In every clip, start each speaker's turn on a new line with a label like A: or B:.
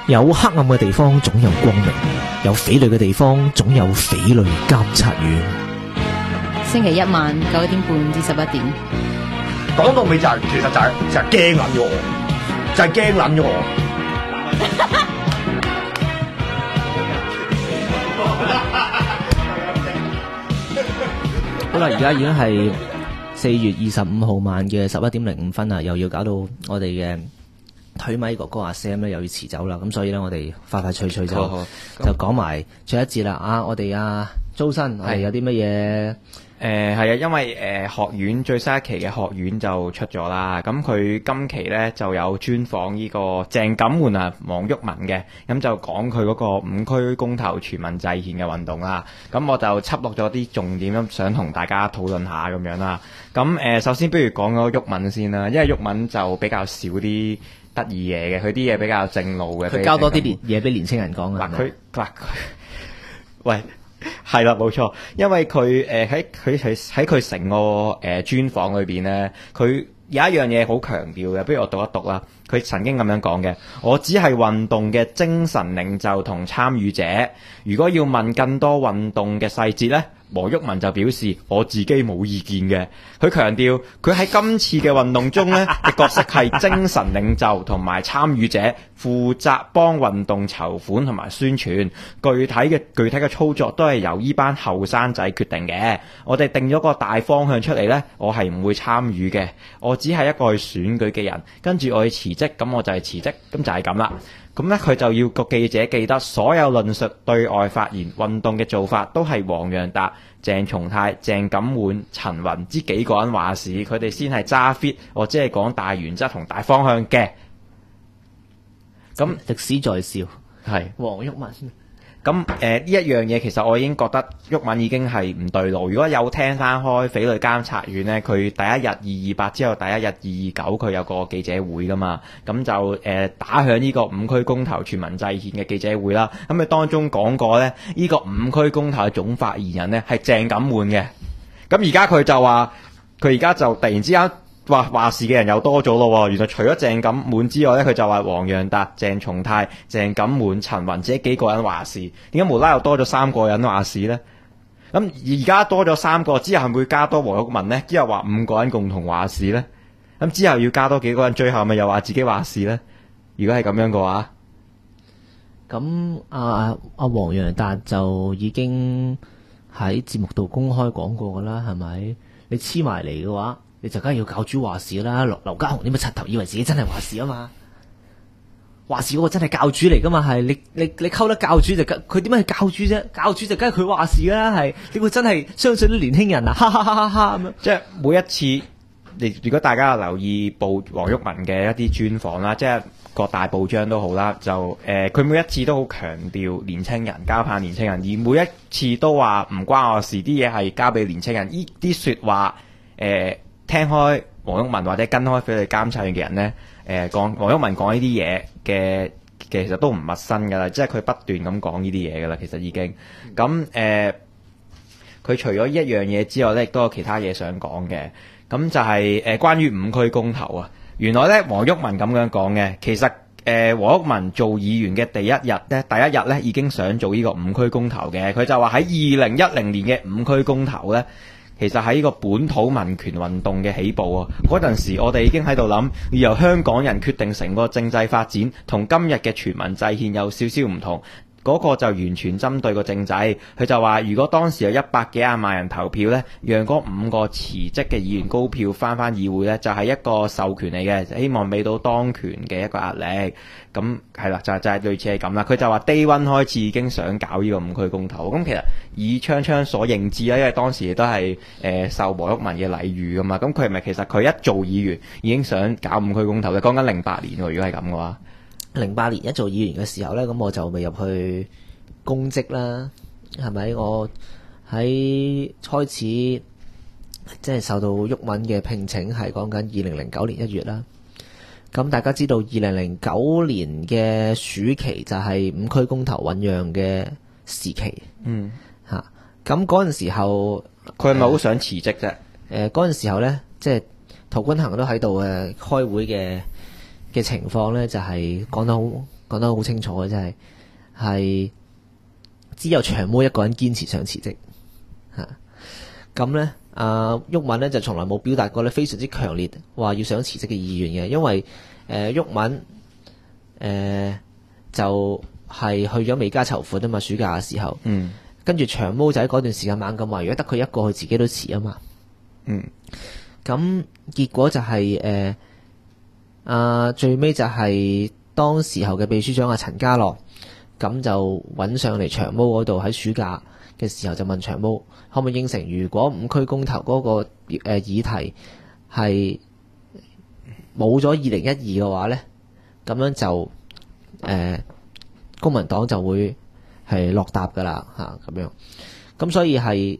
A: 有黑暗嘅地方總有光明，有匪類嘅地方總有匪類監察院。
B: 星期一晚9點半至11點。
C: 講到尾就係、其實就係驚撚咗我，就係驚撚咗我。
A: 好啦，而家已經係4月25號晚嘅11點05分啦，又要搞到我哋嘅推咪哥哥阿 Sam 咧又要遲走啦，咁所以咧我哋快快脆脆就講埋最後一節啦。我哋周生係有啲乜嘢？
D: 係啊，因為學院最新一期嘅學院就出咗啦，咁佢今期咧就有專訪呢個鄭錦滿啊、黃毓民嘅，咁就講佢嗰個5區公投全民制憲嘅運動啦。咁我就輯錄咗啲重點咁，想同大家討論下咁樣啦。咁首先不如講嗰個毓民先啦，因為毓民就比較少啲得意嘢嘅，佢啲嘢比較正路嘅，
A: 佢交多啲嘢俾年青人講啊。
D: 佢喂。係啦，冇錯，因為佢喺佢成個專訪裏邊咧，佢有一樣嘢好強調嘅，不如我讀一讀啦。佢曾經咁樣講嘅：我只係運動嘅精神領袖同參與者。如果要問更多運動嘅細節呢，黃毓民就表示我自己冇意見嘅。佢強調佢喺今次嘅運動中呢嘅角色係精神領袖同埋參與者，負責幫運動籌款同埋宣傳。具體嘅操作都係由依班後生仔決定嘅。我哋定咗個大方向出嚟呢，我係唔會參與嘅。我只係一個去選舉嘅人，跟住我去辭職，咁我就係辭職，咁就係咁啦。咁咧，佢就要個記者記得，所有論述、對外發言、運動嘅做法都係黃洋達、鄭松泰、鄭錦滿、陳雲呢幾個人話事，佢哋先係揸 fit，我只係講大原則同大方向嘅。咁
A: 歷史在笑，
D: 係
A: 黃毓民。
D: 咁呢一樣嘢，其實我已經覺得毓民已經係唔對路。如果有聽翻開匪類監察院呢，佢第一日228之後，第一日229佢有個記者會噶嘛，咁就打響呢個5區公投全民制憲嘅記者會啦。咁佢當中講過呢，呢個5區公投嘅總發言人呢係鄭錦滿嘅。咁而家佢就話，佢而家就突然之間話事嘅人又多咗咯。原來除咗鄭錦滿之外咧，佢就話黃洋達、鄭松泰、鄭錦滿、陳雲自己幾個人話事。點解無啦啦又多咗3個人話事呢？咁而家多咗3個之後，係咪會加多黃毓民呢？之後話5個人共同話事呢？咁之後要加多幾個人，最後咪又話自己話事呢？如果係咁樣嘅話，
A: 咁阿黃洋達就已經喺節目度公開講過噶啦，係咪？你黐埋嚟嘅話，你就梗係要教主話事啦。劉家雄點解柒頭以為自己真係話事啊嘛？話事嗰個真係教主嚟噶嘛？係你溝得教主就佢點解係教主啫？教主就梗係佢話事啦。係你會真係相信啲年輕人啊？哈哈哈哈哈咁樣。
D: 即係每一次，如果大家有留意黃毓民嘅一啲專訪啦，即係各大報章都好啦，就佢每一次都好強調年青人，交棒年青人，而每一次都話唔關我事，啲嘢係交俾年青人。呢啲說話聽開黃毓民或者跟開匪類監察院嘅人呢，講黃毓民講呢啲嘢嘅，其實都唔陌生噶啦，即係佢不斷咁講呢啲嘢噶啦，其實已經咁佢除咗呢一樣嘢之外呢，亦都有其他嘢想講嘅。咁就係關於5區公投啊。原來呢，黃毓民咁樣講嘅，其實黃毓民做議員嘅第一日呢已經想做呢個5區公投嘅。佢就話喺2010年嘅5區公投呢，其實喺呢個本土民權運動嘅起步啊，嗰陣時我哋已經喺度諗，要由香港人決定成個政制發展，同今日嘅全民制憲有少少唔同。嗰個就完全針對個政制，佢就話如果當時有100幾廿萬人投票呢，讓嗰5個辭職嘅議員高票翻議會呢，就係一個授權嚟嘅，希望俾到當權嘅一個壓力。咁係啦，就係類似係咁啦。佢就話 Day One 開始已經想搞呢個5區公投。咁其實以昌昌所認知啦，因為當時都係受黃毓民嘅禮遇噶嘛。咁佢係咪其實佢一做議員已經想搞5區公投咧？講緊08年喎，如果係咁嘅話。
A: 08年一做議員嘅時候呢，咁我就未入去公職啦，係咪？我喺開始即係受到毓民嘅聘請，係講緊2009年1月啦。咁大家知道2009年嘅暑期就係5區公投醞釀嘅時期。咁嗰陣時候，
D: 佢係咪好想辭職啫？
A: 嗰陣時候呢，即係陶君行都喺度開會嘅情況呢，就係講得好講得好清楚嘅，真係只有長毛一個人堅持想辭職嚇。咁咧，毓民咧就從來冇表達過咧非常之強烈話要想辭職嘅意願嘅，因為毓民就係去咗美加籌款啊嘛，暑假嘅時候。跟住長毛就喺嗰段時間猛咁話，如果得佢一個，佢自己都辭啊嘛。咁結果就係最尾就係當時候嘅秘書長阿陳家樂，咁就揾上嚟長毛嗰度，喺暑假嘅時候就問長毛可唔可以應承，如果5區公投嗰個議題係冇咗2012嘅話呢，咁樣就公民黨就會係落搭噶啦嚇咁樣。咁所以係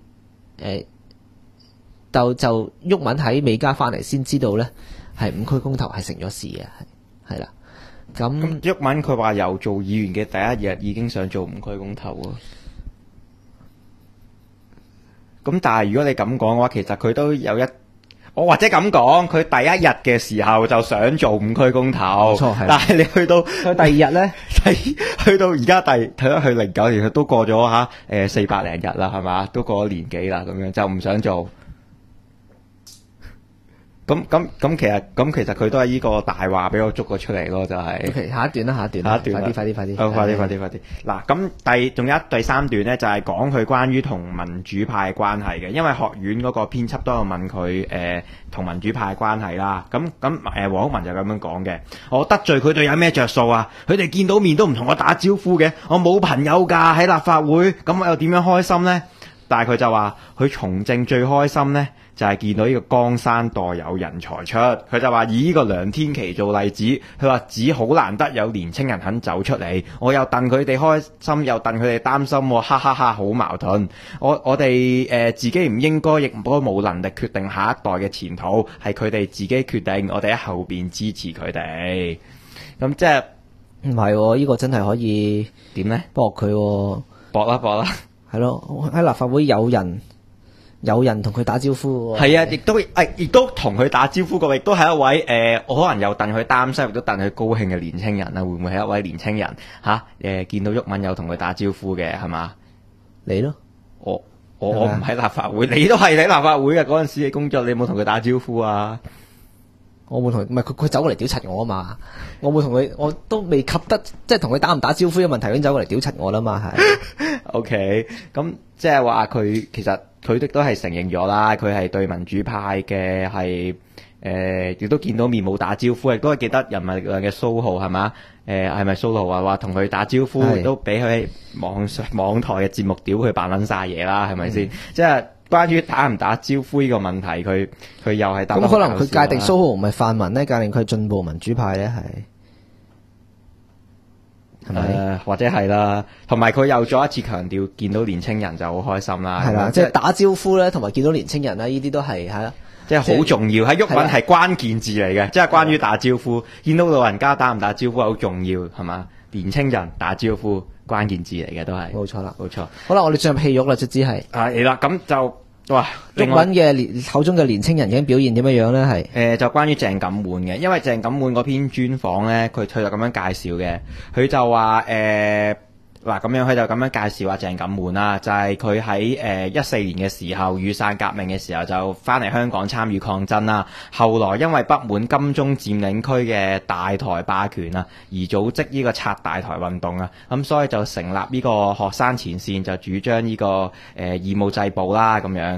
A: 就毓民喺美加翻嚟先知道呢，係5區公投係成咗事嘅，係啦。咁
D: 毓民佢話由做議員嘅第一日已經想做5區公投喎。咁但係如果你咁講嘅話，其實佢都有我或者咁講，佢第一日嘅時候就想做5區公投，
A: 冇錯係。
D: 但係你去到
A: 佢第二日呢，
D: 去到而家睇到去09年，佢都過咗400零日啦，係嘛？都過咗年幾啦，咁樣就唔想做。咁其實佢都係呢個大話俾我捉咗出嚟咯，就係。
A: OK，下一段啦，快啲。
D: 好，快啲。嗱，咁仲有第三段咧，就係講佢關於同民主派嘅關係嘅，因為學院嗰個編輯都有問佢同民主派嘅關係啦。咁黃毓民就咁樣講嘅，我得罪佢哋有咩着數啊？佢哋見到面都唔同我打招呼嘅，我冇朋友㗎喺立法會，咁我又點樣開心呢？但係佢就話佢從政最開心呢，就係見到呢個江山代有人才出。佢就話以呢個梁天琦做例子，佢話只好難得有年青人肯走出嚟，我又戥佢哋開心，又戥佢哋擔心，哈哈哈，好矛盾。我哋自己唔應該亦唔該冇能力決定下一代嘅前途，係佢哋自己決定，我哋喺後邊支持佢哋。咁即係
A: 唔係？呢個真係可以
D: 點呢？
A: 駁佢
D: 駁啦。
A: 係咯，喺立法會有人同佢打招呼。
D: 係啊，亦都同佢打招呼過，亦都係一位我可能又戥佢擔心，亦都戥佢高興嘅年青人啦。會唔會係一位年青人見到毓民有同佢打招呼嘅係嘛？
A: 你咯，
D: 我唔喺立法會，你都係喺立法會嘅嗰陣時嘅工作，你有冇同佢打招呼啊？
A: 我冇同佢，唔係佢走過嚟屌柒我啊嘛！我冇同佢，我都未及得，即係同佢打唔打招呼嘅問題，已經走過嚟屌柒我啦嘛，係。
D: OK，咁即係話佢其實佢亦都係承認咗啦，佢係對民主派嘅係亦都見到面冇打招呼，亦都係記得人民力量嘅蘇浩係嘛？係咪蘇浩啊？話同佢打招呼，都俾佢網台嘅節目屌佢扮撚晒嘢啦，係咪先？即係。關於打唔打招呼呢個問題，佢又係答得好搞笑啦。咁可能佢界定蘇浩唔係泛民咧，界定佢係進步民主派咧，係咪？或者係啦。同埋佢又再一次強調，見到年青人就好開心啦。係啦，即係打招呼咧，同埋見到年青人咧，呢啲都係係啦，即係好重要。喺毓民係關鍵字嚟嘅，即係關於打招呼，見到老人家打唔打招呼好重要，係嘛？年青人打招呼。關鍵字嚟嘅都係，冇錯啦，冇錯。好啦，我哋進入戲肉啦，卒之係。係啦，咁就哇，毓民嘅口中嘅年青人究竟表現點樣樣咧？係就關於鄭錦滿嘅，因為鄭錦滿嗰篇專訪咧，佢就咁樣介紹嘅，佢就話嗱咁樣，佢就咁樣介紹阿鄭錦滿啦，就係佢喺14年嘅時候雨傘革命嘅時候就翻嚟香港參與抗爭啦。後來因為不滿金鐘佔領區嘅大台霸權啊，而組織呢個拆大台運動啊，咁所以就成立呢個學生前線，就主張呢個義務制暴啦咁樣。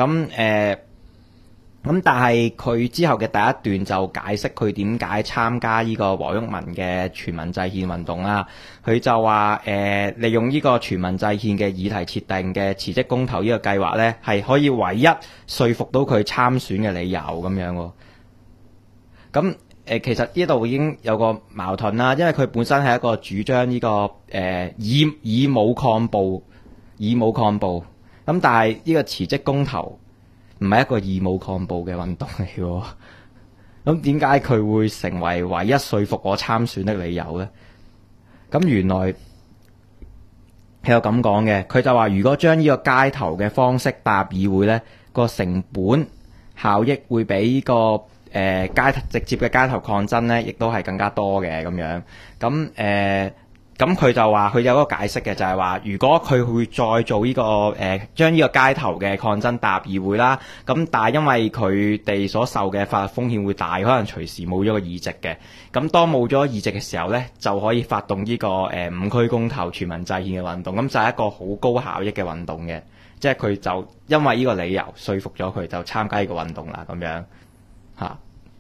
D: 咁但係佢之後嘅第一段就解釋佢點解參加呢個黃毓民嘅全民制憲運動啦。佢就話利用呢個全民制憲嘅議題設定嘅辭職公投呢個計劃呢，係可以唯一說服到佢參選嘅理由咁樣喎。咁其實呢度已經有個矛盾啦，因為佢本身係一個主張呢個以武抗暴，咁但係呢個辭職公投唔係一個義務抗暴嘅運動嚟嘅，咁點解佢會成為唯一說服我參選的理由呢？咁原來係有咁講嘅，佢就話如果將呢個街頭嘅方式踏入議會呢，個成本效益會比呢個直接嘅街頭抗爭咧，亦都係更加多嘅咁樣。咁佢就話佢有一個解釋嘅，就係話如果佢會再做呢、個將呢個街頭嘅抗爭帶入議會啦，咁但係因為佢哋所受嘅法律風險會大，可能隨時冇咗個議席嘅。咁當冇咗議席嘅時候咧，就可以發動呢、個五區公投全民制憲嘅運動，咁就係一個好高效益嘅運動嘅。即係佢就因為呢個理由說服咗佢就參加呢個運動啦，咁樣嚇。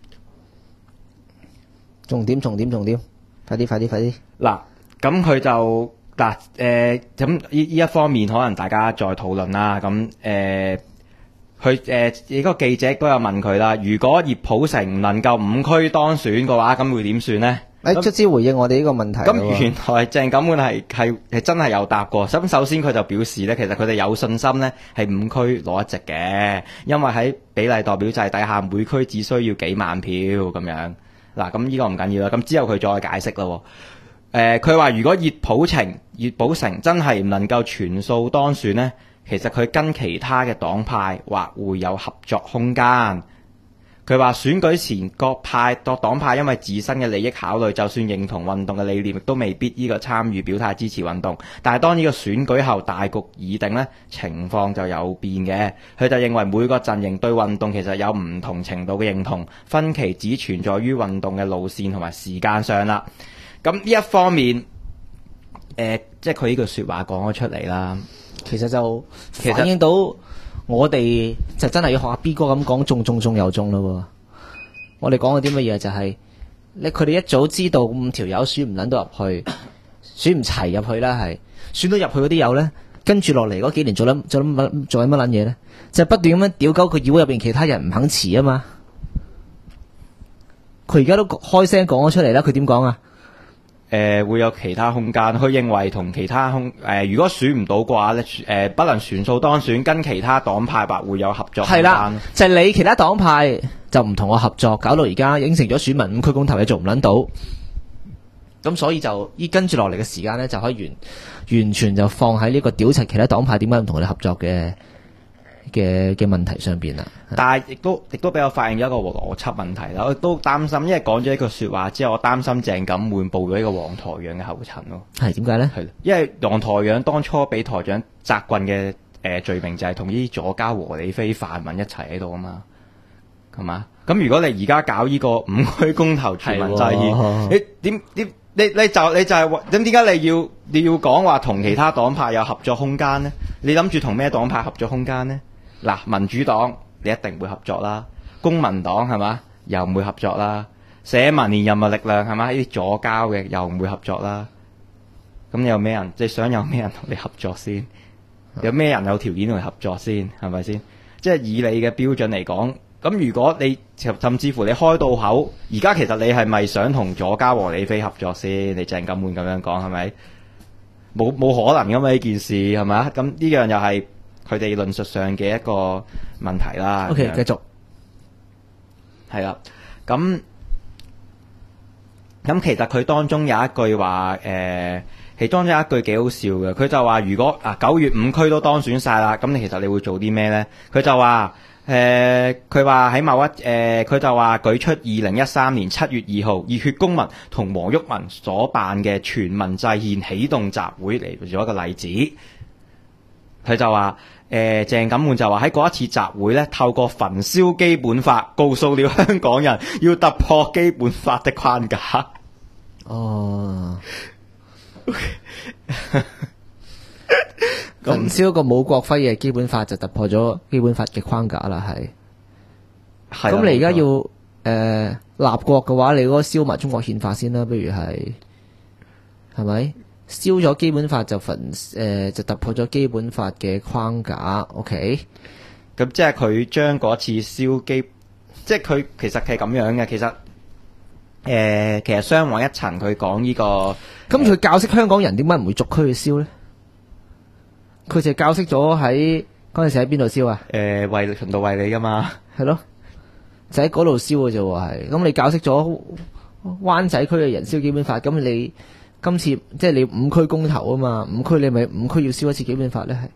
A: 重點，快啲！
D: 嗱，咁佢就咁呢一方面可能大家再討論啦。咁佢呢個記者都有問佢啦，如果葉普成唔能夠5區當選嘅話，咁會點算呢？
A: 卒之回應我哋呢個問題。
D: 咁原來鄭錦滿係真係有答過。咁首先佢就表示咧，其實佢哋有信心咧係5區攞一席嘅，因為喺比例代表制底下，每區只需要幾萬票咁樣。嗱，咁呢個唔緊要啦。咁之後佢再解釋咯。佢話如果葉普成真係唔能夠全數當選呢，其實佢跟其他嘅黨派或會有合作空間。佢話選舉前各黨派因為自身嘅利益考慮，就算認同運動嘅理念，亦都未必呢個參與表態支持運動。但係當呢個選舉後大局已定呢，情況就有變嘅。佢就認為每個陣營對運動其實有唔同程度嘅認同，分歧只存在於運動嘅路線同埋時間上啦。咁呢一方面，即係佢呢句説話講咗出嚟啦，
A: 其實就反映到我哋就真係要學阿 B 哥咁講，中又中咯。我哋講嘅啲乜嘢就係佢哋一早知道5條友選唔撚到入去，選唔齊入去啦，係選到入去嗰啲友咧，跟住落嚟嗰幾年做緊乜撚嘢咧？就係不斷咁樣屌鳩佢議會入邊其他人唔肯辭啊嘛。佢而家都開聲講咗出嚟啦，佢點講啊？
D: 會有其他空間。佢認為同其他如果選唔到嘅話咧，不能全數當選，跟其他黨派或會有合作空間。係啦，
A: 就係你其他黨派就唔同我合作，搞到而家應承咗選民5區公投你做唔撚到，咁所以就跟住落嚟嘅時間咧，就可以完全就放喺呢個屌柒其他黨派點解唔同你合作嘅問題上邊啦。
D: 但係亦都俾我發現咗一個邏輯問題啦。我都擔心，因為講咗一句説話之後，我擔心鄭錦滿步咗呢個黃台仰嘅後塵咯。係點解咧？係因為黃台仰當初俾台長責棍嘅罪名就係同呢啲左膠和理非泛民一齊喺度啊嘛，係嘛？咁如果你而家搞呢個5區公投全民制憲，你就係咁點解你要講話同其他黨派有合作空間呢？你諗住同咩黨派合作空間呢？嗱，民主黨你一定會合作啦，公民黨係嘛又唔會合作啦，社民連人民力量係嘛呢啲左膠嘅又唔會合作啦。咁有咩人即係想有咩人同你合作先？有咩人有條件同你合作先？係咪先？即係以你嘅標準嚟講，咁如果你甚至乎你開到口，而家其實你係咪想同左膠和理非合作先？你鄭錦滿咁樣講係咪？冇可能噶嘛呢件事係咪？咁呢樣又係佢哋論述上嘅一個問題啦。
A: OK， 繼續
D: 係啦。咁其實佢當中有一句話，其中有一句幾好笑嘅。佢就話：如果9月5區都當選晒啦，咁其實你會做啲咩呢？佢就話：佢話喺佢就話舉出2013年7月2號熱血公民同黃毓民所辦嘅全民制憲啟動集會嚟做一個例子。佢就話：鄭錦滿就話喺嗰一次集會咧，透過焚燒基本法，告訴了香港人要突破基本法的框架。
A: 哦，焚燒個冇國徽嘅基本法就突破咗基本法嘅框架啦，係。咁你而家要立國嘅話，你嗰個燒埋中國憲法先啦，不如係咪？燒咗基本法就就突破咗基本法嘅框架 ，OK？
D: 咁即係佢將嗰次燒即係佢其實係咁樣嘅。其實雙往一層，佢講呢個，
A: 咁佢教識香港人點解唔會逐區去燒咧？佢就教識咗喺嗰陣時喺邊度燒啊？
D: 循道衛理噶嘛，
A: 係咯，就喺嗰度燒嘅啫喎，係。咁你教識咗灣仔區嘅人燒基本法，咁你今次即係你5區公投啊嘛，5區你咪5區要燒一次基本法咧，係。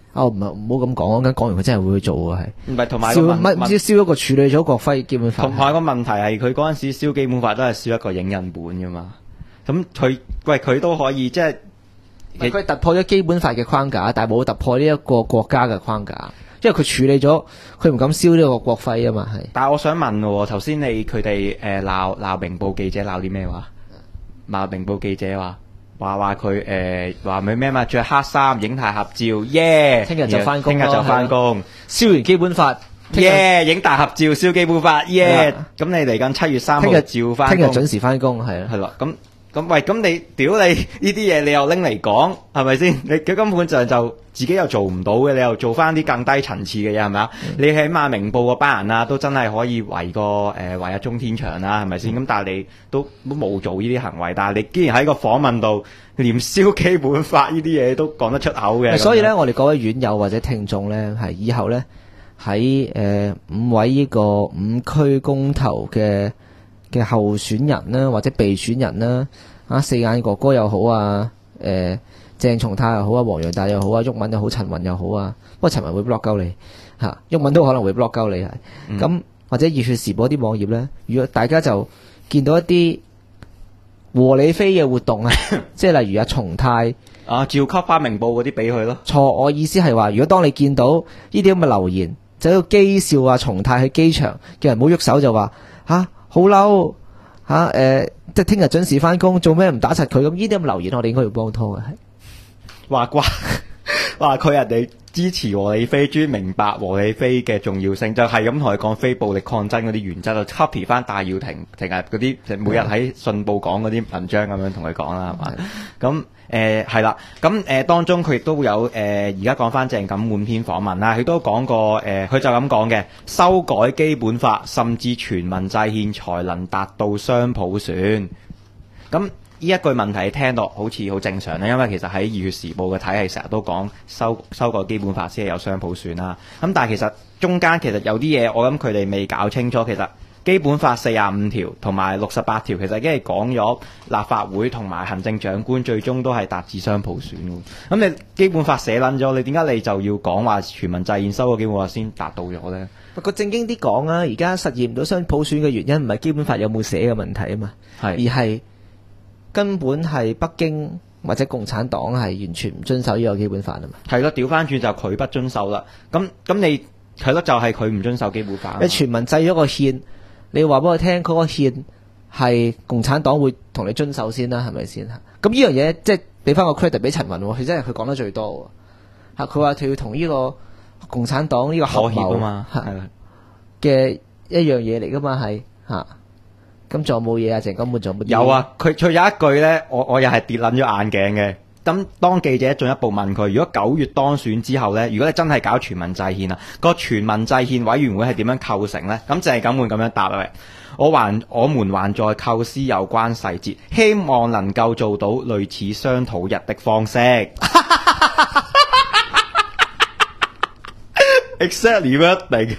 A: 哦，唔好咁講，啱講完佢真係會去做喎，係
D: 唔係同埋
A: 燒
D: 個問
A: 唔知燒一個處理咗國徽基本法，
D: 同埋個問題係佢嗰陣時燒基本法都係燒一個影印本噶嘛，咁佢都可以即係
A: 佢突破咗基本法嘅框架，但係冇突破呢一個國家嘅框架，因為佢處理咗，佢唔敢燒呢個國徽啊嘛，係。
D: 但係我想問喎，頭先佢哋鬧明報記者鬧啲咩話？鬧明報記者話佢話咩嘛？着黑衫影大合照，耶！
A: 聽日就返工咯，
D: 聽日就返工，
A: 燒完基本法，
D: 耶！影大合照，燒基本法，耶！咁你嚟緊7月3號
A: 聽日
D: 照返工，
A: 聽日準時返工，係啊。
D: 係啦，咁你屌你呢啲嘢，你又拎嚟講係咪先？佢根本就自己又做唔到嘅，你又做翻啲更低層次嘅嘢係咪啊？你起碼明報嗰班人啊，都真係可以圍阿中天祥啦，係咪先？咁但係你都冇做呢啲行為，但係你既然喺個訪問度連燒基本法呢啲嘢都講得出口嘅，
A: 所以咧，我哋各位院友或者聽眾咧，係以後咧喺5位呢個5區公投嘅候選人啦，或者被選人啦，四眼哥哥又好啊，鄭松泰又好啊，黃洋達又好啊，毓民又好，陳雲又好啊，不過陳雲會 block 鳩你嚇，毓民都可能會 block 鳩你係，咁、或者熱血時報啲網頁咧，如果大家就見到一啲和理非嘅活動啊，即係例如阿松泰
D: 照給翻明報嗰啲俾佢咯。
A: 錯，我意思係話，如果當你見到呢啲咁嘅留言，就喺度譏笑啊松泰去機場叫人冇喐手就話好嬲即係聽日準時翻工，做咩唔打柒佢？咁呢啲咁留言，我哋應該要幫拖嘅，係
D: 話佢人哋支持和理非，專明白和理非嘅重要性，就係咁同佢講非暴力抗爭嗰啲原則，就 copy 翻戴耀廷成日嗰啲每日喺信報講嗰啲文章咁樣同佢講啦，係嘛？咁係啦，咁當中佢亦都有而家講翻鄭錦滿篇訪問啦，佢都講過佢就咁講嘅，修改基本法甚至全民制憲才能達到雙普選。咁呢一句問題聽落好似好正常咧，因為其實喺《熱血時報》嘅體系成日都講修改基本法先係有雙普選啦。咁但係其實中間其實有啲嘢，我諗佢哋未搞清楚。其實基本法45條同埋68條其實已經係講咗立法會同埋行政長官最終都係達至雙普選嘅。咁你基本法寫撚咗，你點解你就要講話全民制憲修個基本法先達到咗呢？
A: 個正經啲講啊，而家實現唔到雙普選嘅原因唔係基本法有冇寫嘅問題啊嘛，而係根本係北京或者共產黨係完全唔遵守呢個基本法啊嘛。係咯，
D: 調翻轉就佢不遵守啦。咁你係咯，就係佢唔遵守基本法。
A: 你全民制咗個憲，你話俾我聽，嗰個憲係共產黨會同你遵守先啦，係咪先？咁呢樣嘢即係俾翻個 credit 俾陳雲，佢真係佢講得最多喎。佢話佢要同呢個共產黨呢個合謀
D: 啊嘛，
A: 嘅一樣嘢嚟噶嘛，係嚇。咁仲有冇嘢啊？鄭錦滿仲有冇？
D: 有啊，佢有一句咧，我又係跌撚咗眼鏡嘅。咁當記者進一步問佢，如果9月當選之後咧，如果你真係搞全民制憲啊，個全民制憲委員會係點樣構成咧？咁鄭錦滿咁樣答啦，我們還在構思有關細節，希望能夠做到類似商討日的方式。Exactly wording。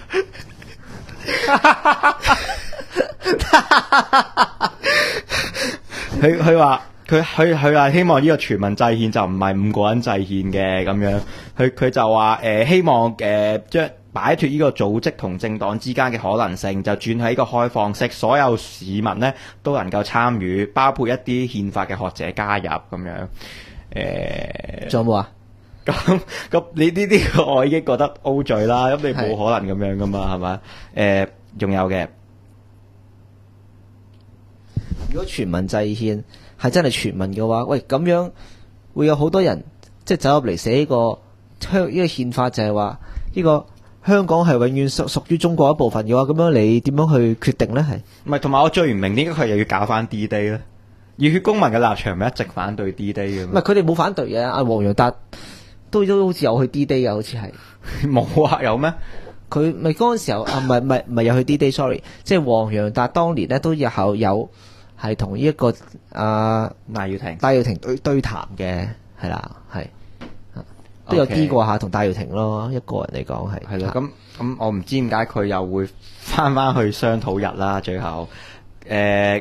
D: 佢話希望呢個全民制憲就唔係5個人制憲嘅咁樣，佢就話希望將擺脫呢個組織同政黨之間嘅可能性，就轉喺一個開放式，所有市民呢都能夠參與，包括一啲憲法嘅學者加入咁樣。
A: 仲有冇啊？
D: 咁你呢啲我已經覺得 O 嘴啦，咁你冇可能咁樣噶嘛，係咪？仲有嘅。
A: 如果全民制憲係真係全民嘅話，喂，咁樣會有好多人即係走入嚟寫呢個憲法，就係話呢個香港係永遠屬於中國一部分嘅話，咁樣你點樣去決定呢？係
D: 唔係？同埋我最唔明點解佢又要搞翻 D-Day 呢？熱血公民嘅立場咪一直反對 D-Day 嘅？
A: 唔係，佢哋冇反對嘅。阿黃洋達都好似有去 D-Day 嘅，好似係
D: 冇啊？有咩？
A: 佢咪嗰陣時候啊？唔係有去 D-Day sorry， 即係黃洋達當年咧都有係同呢一個戴耀廷對談嘅，係啦，係都有啲過下同戴耀廷咯，一個人嚟講係
D: 啦。咁我唔知點解佢又會翻去商討日啦。最後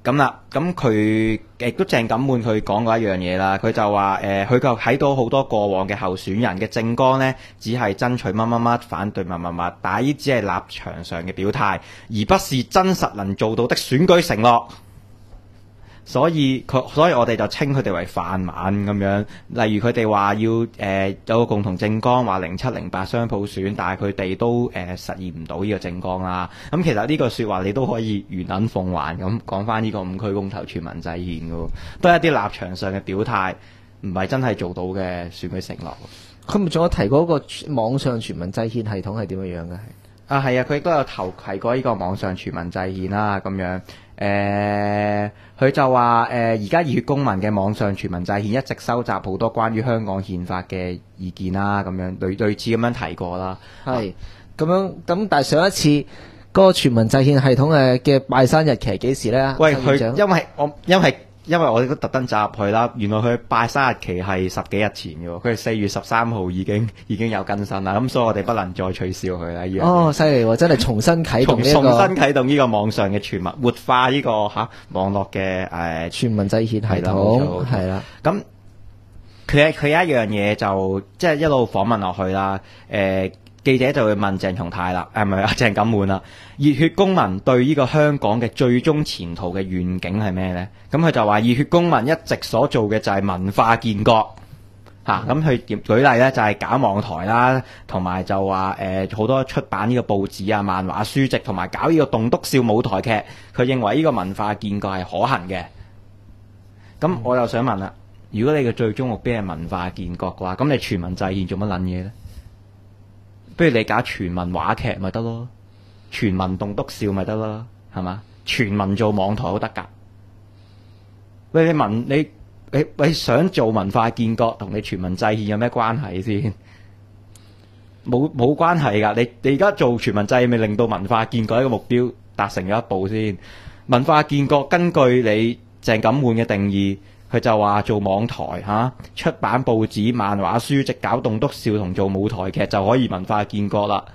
D: 咁啦，咁佢亦都鄭錦滿佢講過一樣嘢啦，佢就話佢就睇到好多過往嘅候選人嘅政綱呢，只係爭取乜乜乜，反對乜乜乜，但係呢只係立場上嘅表態，而不是真實能做到的選舉承諾。所以我哋就稱佢哋為泛藍咁樣。例如佢哋話要有個共同政綱，話0708雙普選，但係佢哋都實現唔到呢個政綱啦。咁其實呢個説話你都可以原銀奉還咁講翻呢個5區公投全民制憲嘅喎，都係一啲立場上嘅表態，唔係真係做到嘅選舉承諾。
A: 佢咪仲有提過個網上全民制憲系統係點樣嘅？
D: 啊，係啊，佢亦都有提過呢個網上全民制憲啦，咁樣。佢就話而家熱血公民嘅網上全民制憲一直收集好多關於香港憲法嘅意見啦，咁樣類似咁樣提過啦。
A: 係咁樣咁，但係上一次嗰個全民制憲系統嘅拜山日期係幾時咧？
D: 喂，佢因為我哋都特登走入去啦，原來佢拜山日期係10幾日前嘅喎，佢係4月13號已經有更新啦，咁所以我哋不能再取消佢啦。
A: 哦，犀利喎！真係重新啟動
D: 呢個網上嘅全民活化呢個網絡嘅
A: 全民制憲系統係啦。
D: 咁佢有一樣嘢就即係一路訪問落去啦。記者就會問鄭松泰啦，唔係鄭錦滿啦，熱血公民對呢個香港嘅最終前途嘅願景係咩呢？咁佢就話熱血公民一直所做嘅就係文化建國嚇，咁佢舉例呢，就係搞網台啦，同埋就話好多出版呢個報紙啊、漫畫書籍，同埋搞呢個棟篤笑舞台劇，佢認為呢個文化建國係可行嘅。咁我又想問啦，如果你嘅最終目標係文化建國嘅話，咁你全民制憲做乜撚嘢呢？不如你搞全民話劇咪得咯，全民棟篤笑咪得咯，係嘛？全民做網台都得㗎。喂，你想做文化建國同你全民制憲有咩關係先？冇關係㗎。你而家做全民制憲咪令到文化建國一個目標達成咗一步先。文化建國根據你鄭錦滿嘅定義。佢就話做網台出版報紙、漫畫書籍、搞棟篤笑同做舞台劇就可以文化建國啦。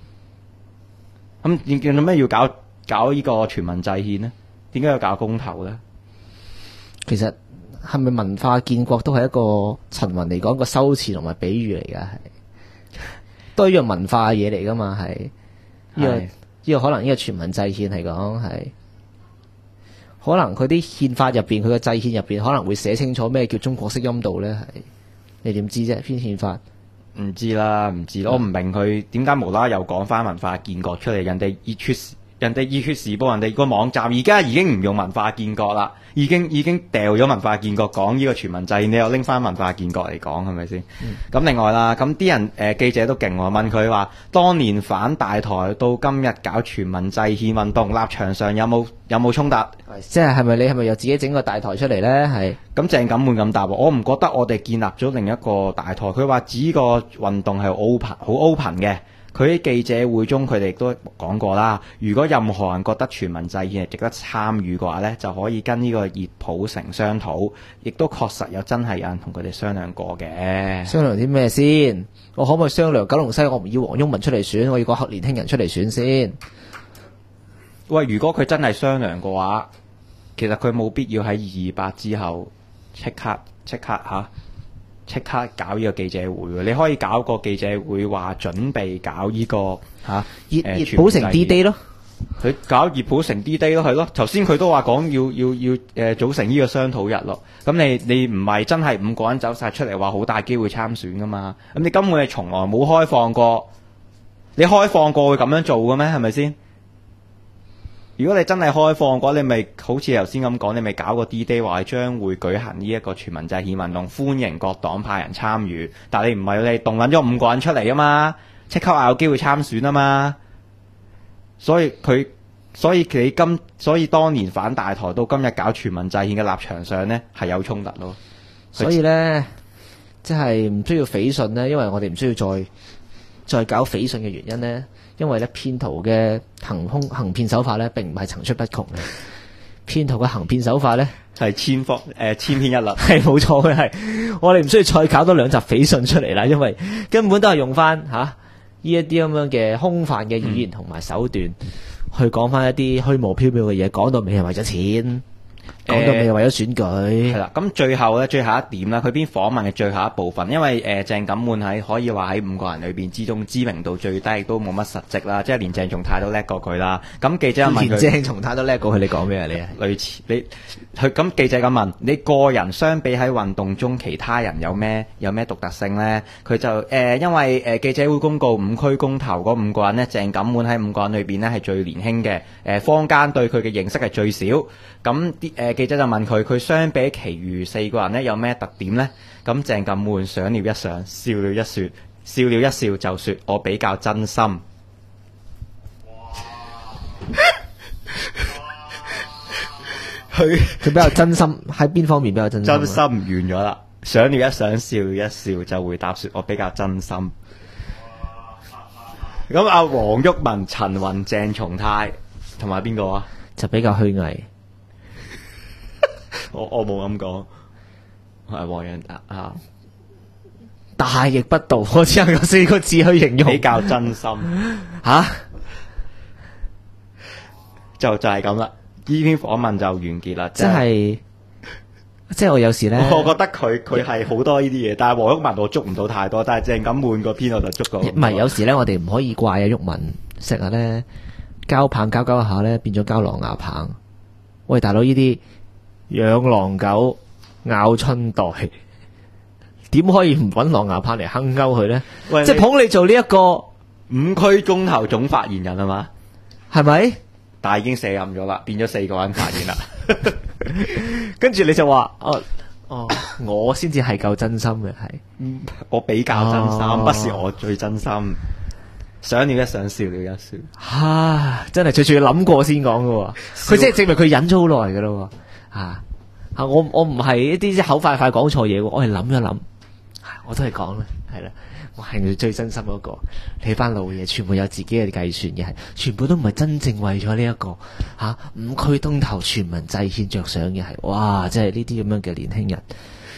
D: 咁點解咩要搞呢個全民制憲呢？點解要搞公投呢？
A: 其實係咪文化建國都係一個陳雲嚟講個修辭同埋比喻嚟㗎？係都係一樣文化嘅嘢嚟㗎嘛？係呢個可能呢個全民制憲嚟講係。可能佢啲憲法入邊，佢嘅制憲入邊可能會寫清楚咩叫中國式音度呢？係你點知啫？篇憲法
D: 唔知啦，我唔明佢點解無啦啦又講翻文化建國出嚟。人哋熱血時報，人哋個網站而家已經唔用文化建國啦，已經掉咗文化建國，講呢個全民制憲，你又拎翻文化建國嚟講，係咪先？咁另外啦，咁啲人記者都勁喎，問佢話當年反大台到今日搞全民制憲運動，立場上有冇衝突？
A: 即係你係咪又自己整個大台出嚟呢？係
D: 咁鄭錦滿咁答我唔覺得我哋建立咗另一個大台。佢話指個運動係好 open 嘅。佢喺記者會中，佢哋亦都講過啦。如果任何人覺得全民制憲係值得參與嘅話呢，就可以跟呢個熱普城商討。亦都確實真係有人同佢哋商量過嘅。
A: 商量啲咩先？我可唔可以商量九龍西我唔要黃毓民出嚟選，我要個黑年輕人出嚟選先？
D: 喂，如果佢真係商量嘅話，其實佢冇必要喺228之後即刻搞呢個記者會喎。你可以搞個記者會，話準備搞呢個
A: 熱普城 D-Day 咯。
D: 佢搞熱普城 D-Day 咯，係咯。頭先佢都話講要組成呢個商討日咯。咁你唔係真係5個人走晒出嚟話好大機會參選噶嘛？咁你根本係從來冇開放過。你開放過會咁樣做嘅咩？係咪先？如果你真係開放嘅話，你咪好似頭先咁講，你咪搞個 D-Day 話將會舉行呢一個全民制憲運動，歡迎各黨派人參與。但係你唔係，你動撚咗5個人出嚟啊嘛，即刻話有機會參選啊嘛。所以當年反大台到今日搞全民制憲嘅立場上呢，係有衝突咯。
A: 所以呢，即係唔需要匪信呢，因為我哋唔需要再搞匪信嘅原因呢。因為咧，騙徒嘅行騙手法咧，並唔係層出不窮嘅。騙徒嘅行騙手法咧，
D: 係千篇一律，
A: 係冇錯嘅。係我哋唔需要再搞多2集匪信出嚟啦，因為根本都係用翻呢一啲咁樣嘅空泛嘅語言同埋手段，去講翻一啲虛無縹緲嘅嘢，講到尾係為咗錢。 講到尾為咗選舉
D: 係啦，咁最後一點啦，佢篇訪問嘅最後一部分，因為鄭錦滿喺可以話喺5個人裏邊之中知名度最低，亦都冇乜實績啦，即係連鄭松泰都叻過佢啦。咁記者問佢，
A: 連鄭松泰都叻過佢，你講咩啊？你啊？
D: 類似佢咁記者咁問你個人相比喺運動中其他人有咩獨特性呢？佢就因為記者會公告5區公投嗰5個人呢，鄭錦滿喺5個人裏邊呢係最年輕嘅，坊間對佢嘅認識係最少。咁啲記者就問佢相比其餘4個人呢有咩特點呢？咁鄭錦滿想了一想，笑了一笑就說：我比較真心。佢
A: 比較真心喺邊方面比較真心？
D: 真心完咗啦，想了一想，笑了一笑就回答說：我比較真心。咁阿黃毓民、陳雲、鄭松泰同埋邊個啊？
A: 就比較虛偽。
D: 我冇咁講，係黃洋達啊，
A: 大逆不道，我只能夠4個字去形容，
D: 比較真心
A: 吓，
D: 就係咁啦。呢篇訪問就完結啦，
A: 即係我有時咧，
D: 我覺得佢係好多呢啲嘢，但係黃毓民我捉唔到太多，但係鄭錦滿嗰篇我就捉到。
A: 唔係有時咧，我哋唔可以怪毓民成日咧交棒交下咧變咗交狼牙棒。喂，大佬呢啲養狼狗咬春袋，點可以唔揾狼牙棒嚟坑鳩佢咧？
D: 喂，
A: 即係捧你做呢一個
D: 5區公投總發言人係嘛？
A: 係咪？
D: 但係已經卸任咗啦，變咗4個人發言啦。
A: 跟住你就話我先至係夠真心嘅，係
D: 我比較真心，不是我最真心。想了一想，笑了一笑。
A: 唉，真係最要諗過先講嘅，佢即係證明佢忍咗好耐嘅咯。我唔係一啲口快快講錯嘢，我係諗一諗，我都係講啦，係啦。我係最真心嗰個，你班老嘢全部有自己嘅計算嘅，係全部都唔係真正為咗呢一個5區公投全民制憲着想嘅，係哇！即係呢啲咁樣嘅年輕人。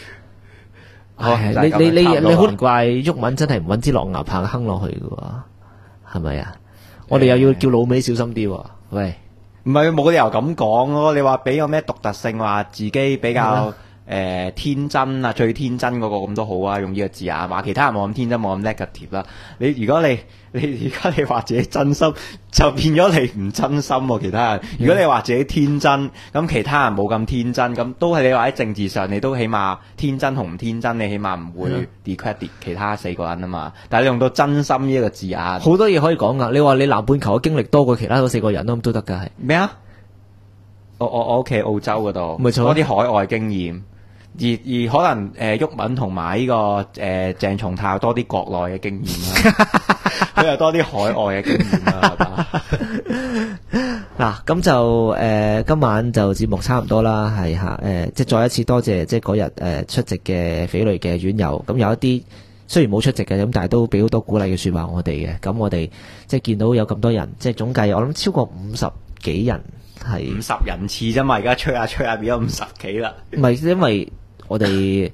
A: 你好難怪毓民真係唔揾支狼牙棒坑落去嘅喎，係咪啊？我哋又要叫老味小心啲喎。喂，
D: 唔係冇理由咁講咯。你話俾有咩獨特性，話自己比較天真啊，最天真嗰個咁都好啊，用呢個字眼話其他人冇咁天真，冇咁 negative 啦。如果你而家你話自己真心，就變咗你唔真心喎。其他人，如果你話自己天真，咁其他人冇咁天真，咁都係你話喺政治上，你都起碼天真同唔天真，你起碼唔會 decredit 其他4個人啊嘛。但係你用到真心呢一個字眼，
A: 好多嘢可以講噶。你話你南半球嘅經歷多過其他嗰4個人咁都得噶，係
D: 咩啊？我屋企澳洲嗰度，
A: 冇錯，
D: 多啲海外經驗。而可能毓民同埋呢個鄭松泰有多啲國內嘅經驗啦，佢有多啲海外嘅經驗啦。
A: 嗱，咁就今晚就節目差唔多啦，係即係再一次多謝即係嗰日出席嘅匪類嘅院友。咁有一啲雖然冇出席嘅，咁但係都俾好多鼓勵嘅說話我哋嘅。咁我哋即係見到有咁多人，即係總計我諗超過50幾人，係
D: 50人次啫嘛，而家吹下變咗50幾啦。
A: 唔係因為我哋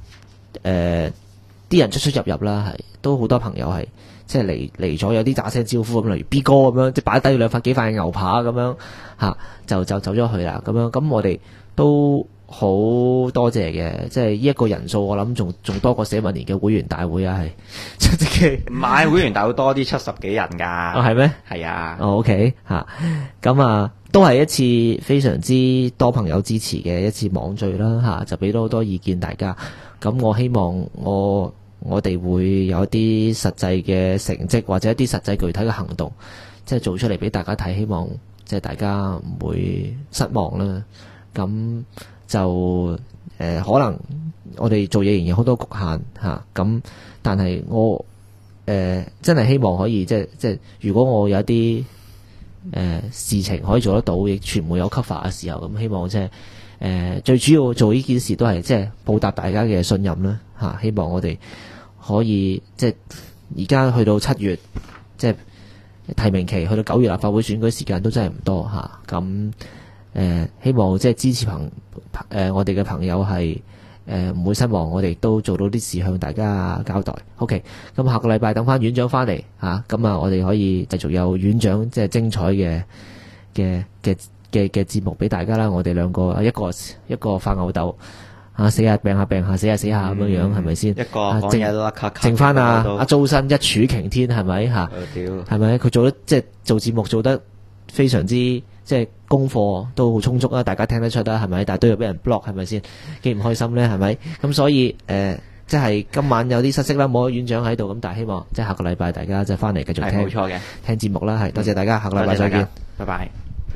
A: 啲人出入啦，係都好多朋友係即係嚟咗，有啲打聲招呼咁，例如 B 哥咁樣，即係擺低幾塊牛扒咁樣就走咗去啦。咁樣咁我哋都好多謝嘅，即係呢一個人數我諗仲多過社民連嘅會員大會啊，係出席嘅。
D: 唔係會員大會多啲70幾人㗎。
A: 係咩？
D: 係啊。
A: OK 咁都係一次非常之多朋友支持嘅一次網聚啦，就俾到好多意見大家。咁我希望我哋會有一啲實際嘅成績或者一啲實際具體嘅行動，即係做出嚟俾大家睇，希望即係大家唔會失望啦。咁就可能我哋做嘢仍然好多局限咁但係我真係希望可以即係如果我有一啲事情可以做得到，亦傳媒有 cover 嘅時候，咁希望即係最主要做呢件事都係即係報答大家嘅信任啦希望我哋可以即係而家去到7月，即係提名期去到9月立法會選舉時間都真係唔多咁希望即係支持我哋嘅朋友係唔會失望，我哋都做到啲事向大家交代。OK， 咁下個禮拜等翻院長翻嚟咁我哋可以繼續有院長即係精彩嘅嘅節目俾大家啦。我哋兩個一個發吽豆死下病下病下死下死下咁樣樣，係咪先？
D: 一個講嘢都咔咔，
A: 剩翻阿周生一柱擎天，係咪嚇？係咪佢做得即係做節目做得非常之即係功課都好充足啦，大家聽得出啦，係咪？但係都要俾人 block，係咪先？幾唔開心咧，係咪？咁所以即係今晚有啲失色啦，冇咗院長喺度，咁但係希望即係下個禮拜大家即係翻嚟繼續聽，
D: 冇錯嘅，
A: 聽節目啦，係多謝大家，下個禮拜再見，
D: 拜拜。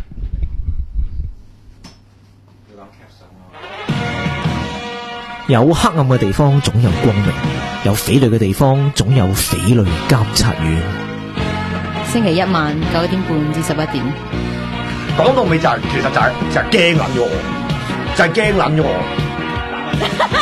A: 有黑暗嘅地方總有光明，有匪類嘅地方總有匪類監察院。
B: 星期一晚9點半至11點。
C: 講到尾就係其實就係驚撚咗我，就係驚撚咗我。